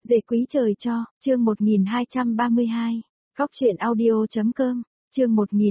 Dễ quý trời cho, chương 1232, góc truyện audio.com, chương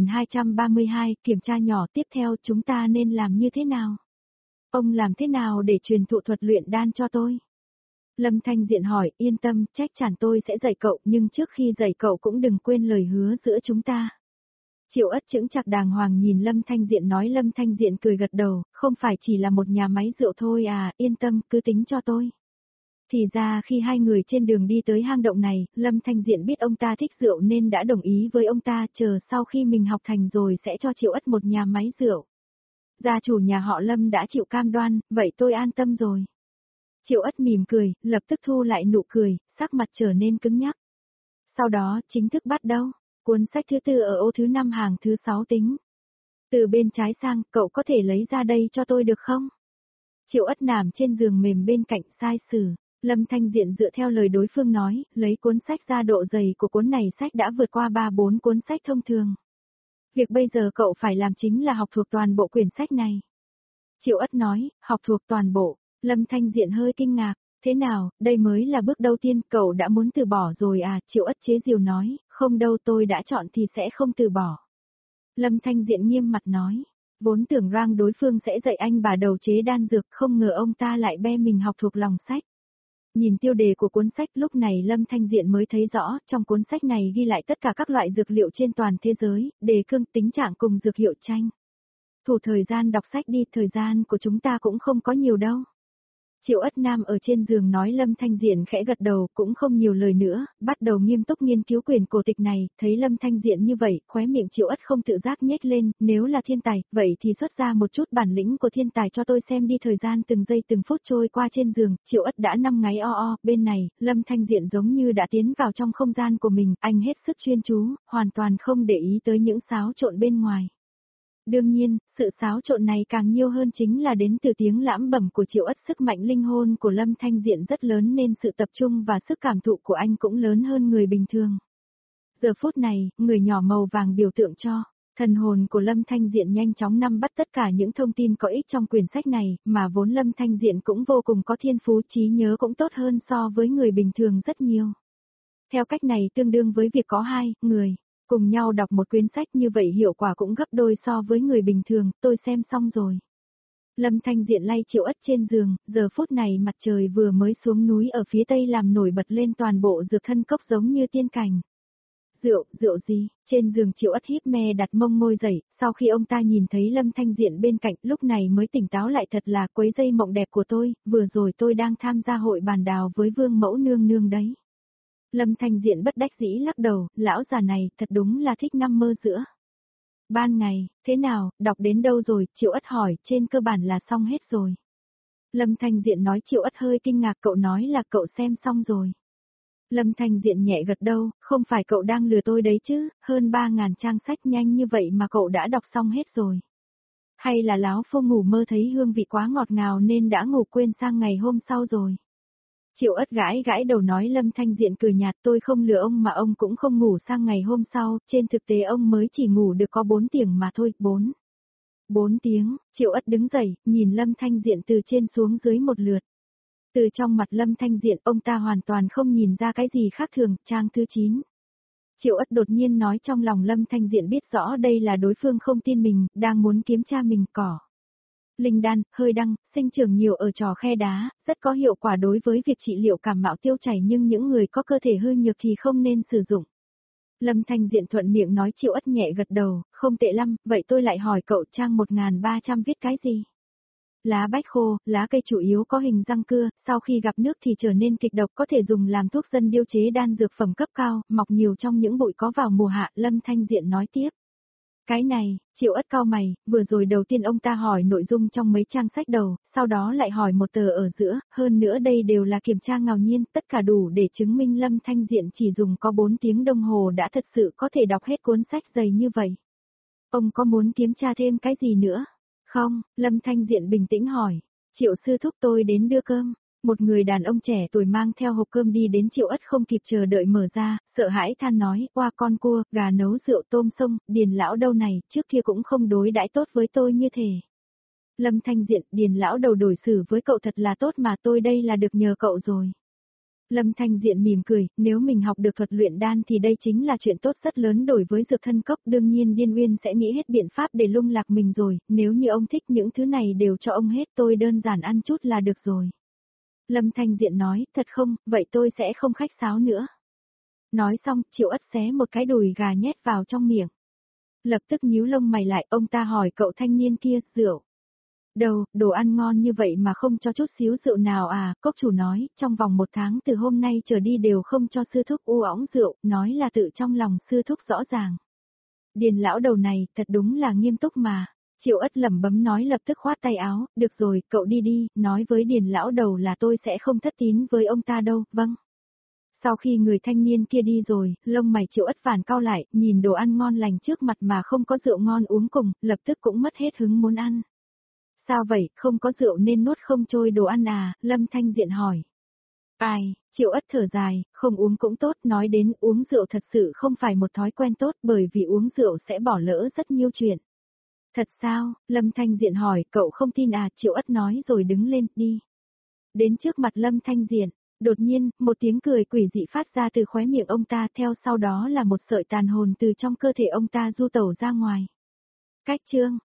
1232, kiểm tra nhỏ tiếp theo chúng ta nên làm như thế nào? Ông làm thế nào để truyền thụ thuật luyện đan cho tôi? Lâm Thanh Diện hỏi, yên tâm, chắc chắn tôi sẽ dạy cậu, nhưng trước khi dạy cậu cũng đừng quên lời hứa giữa chúng ta. Triệu Ất chững chạc đàng hoàng nhìn Lâm Thanh Diện nói. Lâm Thanh Diện cười gật đầu, không phải chỉ là một nhà máy rượu thôi à, yên tâm, cứ tính cho tôi. Thì ra khi hai người trên đường đi tới hang động này, Lâm Thanh Diện biết ông ta thích rượu nên đã đồng ý với ông ta, chờ sau khi mình học thành rồi sẽ cho Triệu Ất một nhà máy rượu. Gia chủ nhà họ Lâm đã chịu cam đoan, vậy tôi an tâm rồi. Triệu Ất mỉm cười, lập tức thu lại nụ cười, sắc mặt trở nên cứng nhắc. Sau đó, chính thức bắt đầu. Cuốn sách thứ 4 ở ô thứ 5 hàng thứ 6 tính. Từ bên trái sang, cậu có thể lấy ra đây cho tôi được không? Triệu Ất nằm trên giường mềm bên cạnh sai sử. Lâm Thanh Diện dựa theo lời đối phương nói, lấy cuốn sách ra. Độ dày của cuốn này sách đã vượt qua 3-4 cuốn sách thông thường. Việc bây giờ cậu phải làm chính là học thuộc toàn bộ quyển sách này. Triệu Ất nói, học thuộc toàn bộ. Lâm Thanh Diện hơi kinh ngạc. Thế nào, đây mới là bước đầu tiên, cậu đã muốn từ bỏ rồi à? Triệu Ất chế giễu nói, không đâu, tôi đã chọn thì sẽ không từ bỏ. Lâm Thanh Diện nghiêm mặt nói, vốn tưởng rằng đối phương sẽ dạy anh bà đầu chế đan dược, không ngờ ông ta lại be mình học thuộc lòng sách. Nhìn tiêu đề của cuốn sách, lúc này Lâm Thanh Diện mới thấy rõ, trong cuốn sách này ghi lại tất cả các loại dược liệu trên toàn thế giới, đề cương, tính trạng cùng dược hiệu tranh. Thủ thời gian đọc sách đi, thời gian của chúng ta cũng không có nhiều đâu. Triệu Ất Nam ở trên giường nói. Lâm Thanh Diện khẽ gật đầu, cũng không nhiều lời nữa, bắt đầu nghiêm túc nghiên cứu quyển cổ tịch này. Thấy Lâm Thanh Diện như vậy, khóe miệng Triệu Ất không tự giác nhếch lên, nếu là thiên tài, vậy thì xuất ra một chút bản lĩnh của thiên tài cho tôi xem đi. Thời gian từng giây từng phút trôi qua trên giường, Triệu Ất đã năm ngáy bên này, Lâm Thanh Diện giống như đã tiến vào trong không gian của mình, anh hết sức chuyên chú, hoàn toàn không để ý tới những xáo trộn bên ngoài. Đương nhiên, sự xáo trộn này càng nhiều hơn chính là đến từ tiếng lẩm bẩm của Triệu Ất. Sức mạnh linh hồn của Lâm Thanh Diện rất lớn nên sự tập trung và sức cảm thụ của anh cũng lớn hơn người bình thường. Giờ phút này, người nhỏ màu vàng biểu tượng cho, thần hồn của Lâm Thanh Diện nhanh chóng nắm bắt tất cả những thông tin có ích trong quyển sách này, mà vốn Lâm Thanh Diện cũng vô cùng có thiên phú, trí nhớ cũng tốt hơn so với người bình thường rất nhiều. Theo cách này tương đương với việc có hai người cùng nhau đọc một quyển sách, như vậy hiệu quả cũng gấp đôi so với người bình thường. Tôi xem xong rồi. Lâm Thanh Diện lay Triệu Ất trên giường, giờ phút này mặt trời vừa mới xuống núi ở phía tây làm nổi bật lên toàn bộ dược thân cốc giống như tiên cảnh. Rượu gì? Trên giường Triệu Ất híp me đặt mông ngồi dậy, sau khi ông ta nhìn thấy Lâm Thanh Diện bên cạnh, lúc này mới tỉnh táo lại. Thật là quấy dây mộng đẹp của tôi, vừa rồi tôi đang tham gia hội bàn đào với Vương Mẫu Nương Nương đấy. Lâm Thanh Diện bất đắc dĩ lắc đầu, lão già này thật đúng là thích năm mơ giữa ban ngày. Thế nào, đọc đến đâu rồi? Triệu Ất hỏi. Trên cơ bản là xong hết rồi. Lâm Thanh Diện nói. Triệu Ất hơi kinh ngạc, cậu nói là cậu xem xong rồi. Lâm Thanh Diện nhẹ gật đầu, không phải cậu đang lừa tôi đấy chứ, hơn 3.000 trang sách nhanh như vậy mà cậu đã đọc xong hết rồi. Hay là láo phô ngủ mơ thấy hương vị quá ngọt ngào nên đã ngủ quên sang ngày hôm sau rồi. Triệu Ất gãi đầu nói. Lâm Thanh Diện cười nhạt, tôi không lừa ông mà ông cũng không ngủ sang ngày hôm sau, trên thực tế ông mới chỉ ngủ được có 4 tiếng mà thôi. 4 tiếng, Triệu Ất đứng dậy, nhìn Lâm Thanh Diện từ trên xuống dưới một lượt. Từ trong mặt Lâm Thanh Diện, ông ta hoàn toàn không nhìn ra cái gì khác thường. Trang thứ 9. Triệu Ất đột nhiên nói. Trong lòng Lâm Thanh Diện biết rõ đây là đối phương không tin mình, đang muốn kiếm tra mình. Cỏ linh đan, hơi đăng, sinh trưởng nhiều ở trò khe đá, rất có hiệu quả đối với việc trị liệu cảm mạo tiêu chảy, nhưng những người có cơ thể hư nhược thì không nên sử dụng. Lâm Thanh Diện thuận miệng nói. Triệu Ất nhẹ gật đầu, không tệ lắm, vậy tôi lại hỏi cậu, trang 1300 viết cái gì? Lá bách khô, lá cây chủ yếu có hình răng cưa, sau khi gặp nước thì trở nên kịch độc, có thể dùng làm thuốc dân điêu chế đan dược phẩm cấp cao, mọc nhiều trong những bụi có vào mùa hạ. Lâm Thanh Diện nói tiếp. Cái này, Triệu Ất cau mày, vừa rồi đầu tiên ông ta hỏi nội dung trong mấy trang sách đầu, sau đó lại hỏi một tờ ở giữa, hơn nữa đây đều là kiểm tra ngẫu nhiên, tất cả đủ để chứng minh Lâm Thanh Diện chỉ dùng có 4 tiếng đồng hồ đã thật sự có thể đọc hết cuốn sách dày như vậy. Ông có muốn kiểm tra thêm cái gì nữa? Không, Lâm Thanh Diện bình tĩnh hỏi. Triệu sư thúc, tôi đến đưa cơm. Một người đàn ông trẻ tuổi mang theo hộp cơm đi đến. Triệu Ất không kịp chờ đợi mở ra, sợ hãi than nói, oa con cua, gà nấu rượu, tôm sông, Điền lão đâu này, trước kia cũng không đối đãi tốt với tôi như thế. Lâm Thanh Diện, Điền lão đầu đối xử với cậu thật là tốt mà, tôi đây là được nhờ cậu rồi. Lâm Thanh Diện mỉm cười, nếu mình học được thuật luyện đan thì đây chính là chuyện tốt rất lớn đối với dược thân cốc, đương nhiên Điên Uyên sẽ nghĩ hết biện pháp để lung lạc mình rồi, nếu như ông thích những thứ này đều cho ông hết, tôi đơn giản ăn chút là được rồi. Lâm Thanh Diện nói, thật không, vậy tôi sẽ không khách sáo nữa. Nói xong, Triệu Ất xé một cái đùi gà nhét vào trong miệng. Lập tức nhíu lông mày lại, ông ta hỏi cậu thanh niên kia, rượu. Đâu, đồ ăn ngon như vậy mà không cho chút xíu rượu nào à, cốc chủ nói, trong vòng 1 tháng từ hôm nay trở đi đều không cho sư thúc u óng rượu, nói là tự trong lòng sư thúc rõ ràng. Điền lão đầu này, thật đúng là nghiêm túc mà. Triệu Ất lẩm bẩm nói lập tức khoát tay áo, được rồi, cậu đi đi, nói với Điền lão đầu là tôi sẽ không thất tín với ông ta đâu, vâng. Sau khi người thanh niên kia đi rồi, lông mày Triệu Ất phản cau lại, nhìn đồ ăn ngon lành trước mặt mà không có rượu ngon uống cùng, lập tức cũng mất hết hứng muốn ăn. Sao vậy, không có rượu nên nuốt không trôi đồ ăn à, Lâm Thanh Diện hỏi. Ai, Triệu Ất thở dài, không uống cũng tốt, nói đến uống rượu thật sự không phải một thói quen tốt bởi vì uống rượu sẽ bỏ lỡ rất nhiều chuyện. Thật sao, Lâm Thanh Diện hỏi, cậu không tin à, Triệu Ất nói rồi đứng lên, đi. Đến trước mặt Lâm Thanh Diện, đột nhiên, một tiếng cười quỷ dị phát ra từ khóe miệng ông ta, theo sau đó là một sợi tàn hồn từ trong cơ thể ông ta du tẩu ra ngoài. Cách chương